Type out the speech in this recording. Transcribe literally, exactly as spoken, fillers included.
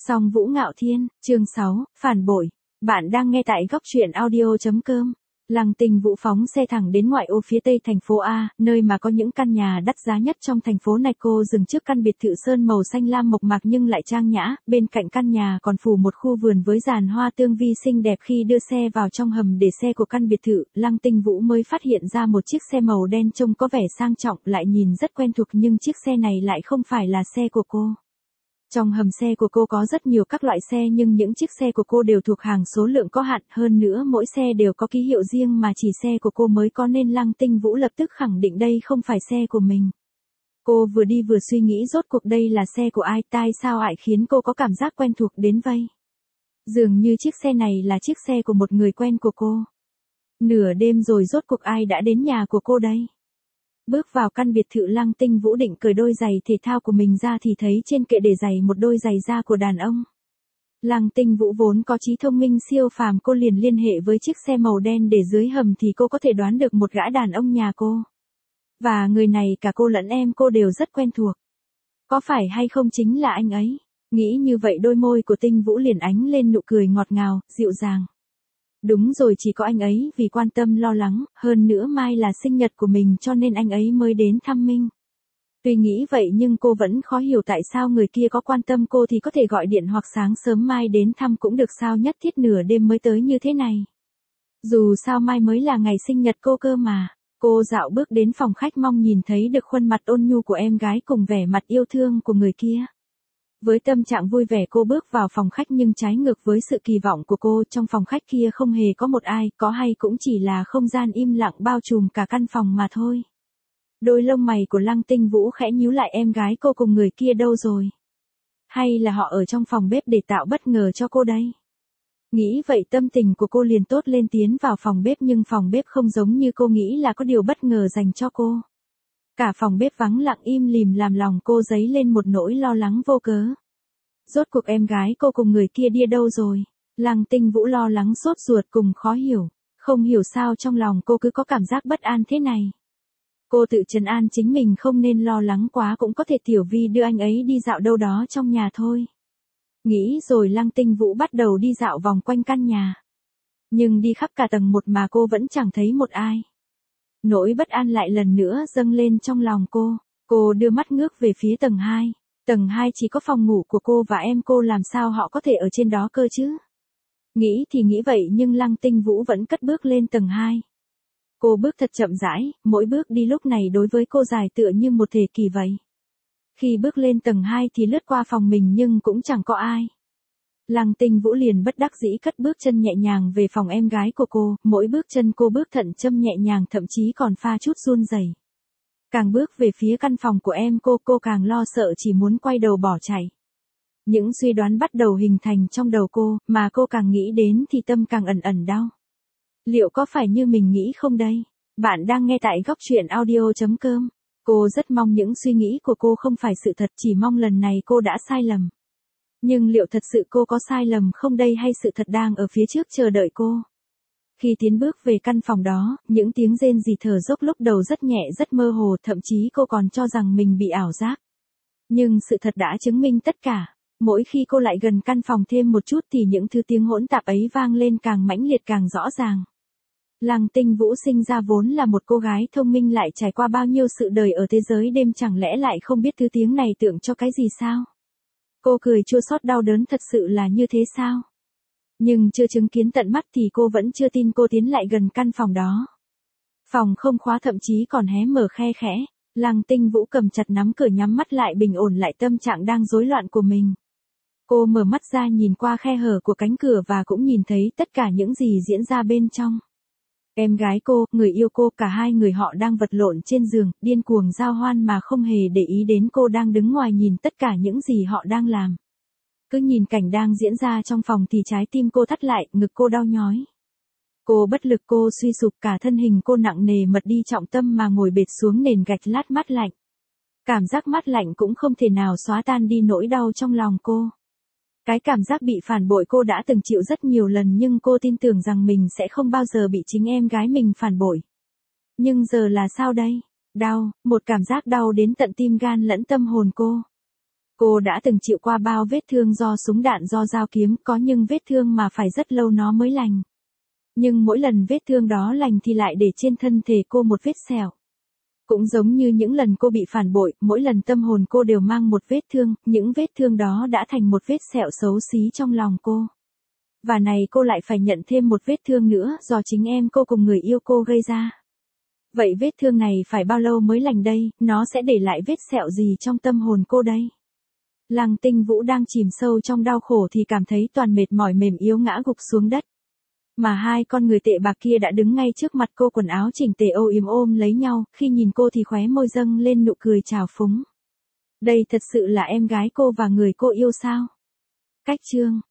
Song Vũ Ngạo Thiên, chương sáu, phản bội. Bạn đang nghe tại góc truyện audio chấm com. Lăng Tinh Vũ phóng xe thẳng đến ngoại ô phía tây thành phố A, nơi mà có những căn nhà đắt giá nhất trong thành phố này. Cô dừng trước căn biệt thự sơn màu xanh lam mộc mạc nhưng lại trang nhã, bên cạnh căn nhà còn phủ một khu vườn với giàn hoa tương vi xinh đẹp. Khi đưa xe vào trong hầm để xe của căn biệt thự, Lăng Tinh Vũ mới phát hiện ra một chiếc xe màu đen trông có vẻ sang trọng, lại nhìn rất quen thuộc, nhưng chiếc xe này lại không phải là xe của cô. Trong hầm xe của cô có rất nhiều các loại xe, nhưng những chiếc xe của cô đều thuộc hàng số lượng có hạn, hơn nữa mỗi xe đều có ký hiệu riêng mà chỉ xe của cô mới có, nên Lăng Tinh Vũ lập tức khẳng định đây không phải xe của mình. Cô vừa đi vừa suy nghĩ rốt cuộc đây là xe của ai, tại sao lại khiến cô có cảm giác quen thuộc đến vậy. Dường như chiếc xe này là chiếc xe của một người quen của cô. Nửa đêm rồi rốt cuộc ai đã đến nhà của cô đây? Bước vào căn biệt thự, Lăng Tinh Vũ định cởi đôi giày thể thao của mình ra thì thấy trên kệ để giày một đôi giày da của đàn ông. Lăng Tinh Vũ vốn có trí thông minh siêu phàm, cô liền liên hệ với chiếc xe màu đen để dưới hầm thì cô có thể đoán được một gã đàn ông nhà cô. Và người này cả cô lẫn em cô đều rất quen thuộc. Có phải hay không chính là anh ấy? Nghĩ như vậy đôi môi của Tinh Vũ liền ánh lên nụ cười ngọt ngào, dịu dàng. Đúng rồi, chỉ có anh ấy vì quan tâm lo lắng, hơn nữa mai là sinh nhật của mình cho nên anh ấy mới đến thăm mình. Tuy nghĩ vậy nhưng cô vẫn khó hiểu tại sao người kia có quan tâm cô thì có thể gọi điện hoặc sáng sớm mai đến thăm cũng được, sao nhất thiết nửa đêm mới tới như thế này. Dù sao mai mới là ngày sinh nhật cô cơ mà. Cô dạo bước đến phòng khách mong nhìn thấy được khuôn mặt ôn nhu của em gái cùng vẻ mặt yêu thương của người kia. Với tâm trạng vui vẻ cô bước vào phòng khách, nhưng trái ngược với sự kỳ vọng của cô, trong phòng khách kia không hề có một ai, có hay cũng chỉ là không gian im lặng bao trùm cả căn phòng mà thôi. Đôi lông mày của Lăng Tinh Vũ khẽ nhíu lại, em gái cô cùng người kia đâu rồi? Hay là họ ở trong phòng bếp để tạo bất ngờ cho cô đây? Nghĩ vậy tâm tình của cô liền tốt lên, tiến vào phòng bếp nhưng phòng bếp không giống như cô nghĩ là có điều bất ngờ dành cho cô. Cả phòng bếp vắng lặng im lìm làm lòng cô dấy lên một nỗi lo lắng vô cớ. Rốt cuộc em gái cô cùng người kia đi đâu rồi? Lăng Tinh Vũ lo lắng sốt ruột cùng khó hiểu. Không hiểu sao trong lòng cô cứ có cảm giác bất an thế này. Cô tự trấn an chính mình không nên lo lắng quá, cũng có thể Tiểu Vi đưa anh ấy đi dạo đâu đó trong nhà thôi. Nghĩ rồi Lăng Tinh Vũ bắt đầu đi dạo vòng quanh căn nhà. Nhưng đi khắp cả tầng một mà cô vẫn chẳng thấy một ai. Nỗi bất an lại lần nữa dâng lên trong lòng cô. Cô đưa mắt ngước về phía tầng hai. Tầng hai chỉ có phòng ngủ của cô và em cô, làm sao họ có thể ở trên đó cơ chứ? Nghĩ thì nghĩ vậy nhưng Lăng Tinh Vũ vẫn cất bước lên tầng hai. Cô bước thật chậm rãi, mỗi bước đi lúc này đối với cô dài tựa như một thời kỳ vậy. Khi bước lên tầng hai thì lướt qua phòng mình nhưng cũng chẳng có ai. Lăng Tinh Vũ liền bất đắc dĩ cất bước chân nhẹ nhàng về phòng em gái của cô, mỗi bước chân cô bước thận châm nhẹ nhàng, thậm chí còn pha chút run rẩy. Càng bước về phía căn phòng của em cô, cô càng lo sợ chỉ muốn quay đầu bỏ chạy. Những suy đoán bắt đầu hình thành trong đầu cô, mà cô càng nghĩ đến thì tâm càng ẩn ẩn đau. Liệu có phải như mình nghĩ không đây? Bạn đang nghe tại góc truyện audio chấm com. Cô rất mong những suy nghĩ của cô không phải sự thật, chỉ mong lần này cô đã sai lầm. Nhưng liệu thật sự cô có sai lầm không đây, hay sự thật đang ở phía trước chờ đợi cô? Khi tiến bước về căn phòng đó, những tiếng rên rỉ thở dốc lúc đầu rất nhẹ rất mơ hồ, thậm chí cô còn cho rằng mình bị ảo giác. Nhưng sự thật đã chứng minh tất cả. Mỗi khi cô lại gần căn phòng thêm một chút thì những thứ tiếng hỗn tạp ấy vang lên càng mãnh liệt càng rõ ràng. Lăng Tinh Vũ sinh ra vốn là một cô gái thông minh, lại trải qua bao nhiêu sự đời ở thế giới đêm, chẳng lẽ lại không biết thứ tiếng này tượng cho cái gì sao? Cô cười chua xót đau đớn, thật sự là như thế sao? Nhưng chưa chứng kiến tận mắt thì cô vẫn chưa tin. Cô tiến lại gần căn phòng đó. Phòng không khóa, thậm chí còn hé mở khe khẽ. Lăng Tinh Vũ cầm chặt nắm cửa, nhắm mắt lại bình ổn lại tâm trạng đang rối loạn của mình. Cô mở mắt ra nhìn qua khe hở của cánh cửa và cũng nhìn thấy tất cả những gì diễn ra bên trong. Em gái cô, người yêu cô, cả hai người họ đang vật lộn trên giường, điên cuồng giao hoan mà không hề để ý đến cô đang đứng ngoài nhìn tất cả những gì họ đang làm. Cứ nhìn cảnh đang diễn ra trong phòng thì trái tim cô thắt lại, ngực cô đau nhói. Cô bất lực, cô suy sụp, cả thân hình cô nặng nề mật đi, trọng tâm mà ngồi bệt xuống nền gạch lát mát lạnh. Cảm giác mát lạnh cũng không thể nào xóa tan đi nỗi đau trong lòng cô. Cái cảm giác bị phản bội cô đã từng chịu rất nhiều lần, nhưng cô tin tưởng rằng mình sẽ không bao giờ bị chính em gái mình phản bội. Nhưng giờ là sao đây? Đau, một cảm giác đau đến tận tim gan lẫn tâm hồn cô. Cô đã từng chịu qua bao vết thương do súng đạn do dao kiếm, có nhưng vết thương mà phải rất lâu nó mới lành. Nhưng mỗi lần vết thương đó lành thì lại để trên thân thể cô một vết sẹo. Cũng giống như những lần cô bị phản bội, mỗi lần tâm hồn cô đều mang một vết thương, những vết thương đó đã thành một vết sẹo xấu xí trong lòng cô. Và này cô lại phải nhận thêm một vết thương nữa do chính em cô cùng người yêu cô gây ra. Vậy vết thương này phải bao lâu mới lành đây, nó sẽ để lại vết sẹo gì trong tâm hồn cô đây? Lăng Tinh Vũ đang chìm sâu trong đau khổ thì cảm thấy toàn mệt mỏi mềm yếu ngã gục xuống đất. Mà hai con người tệ bạc kia đã đứng ngay trước mặt cô quần áo chỉnh tề âu yếm ôm lấy nhau, khi nhìn cô thì khóe môi dâng lên nụ cười trào phúng. Đây thật sự là em gái cô và người cô yêu sao? Cách chương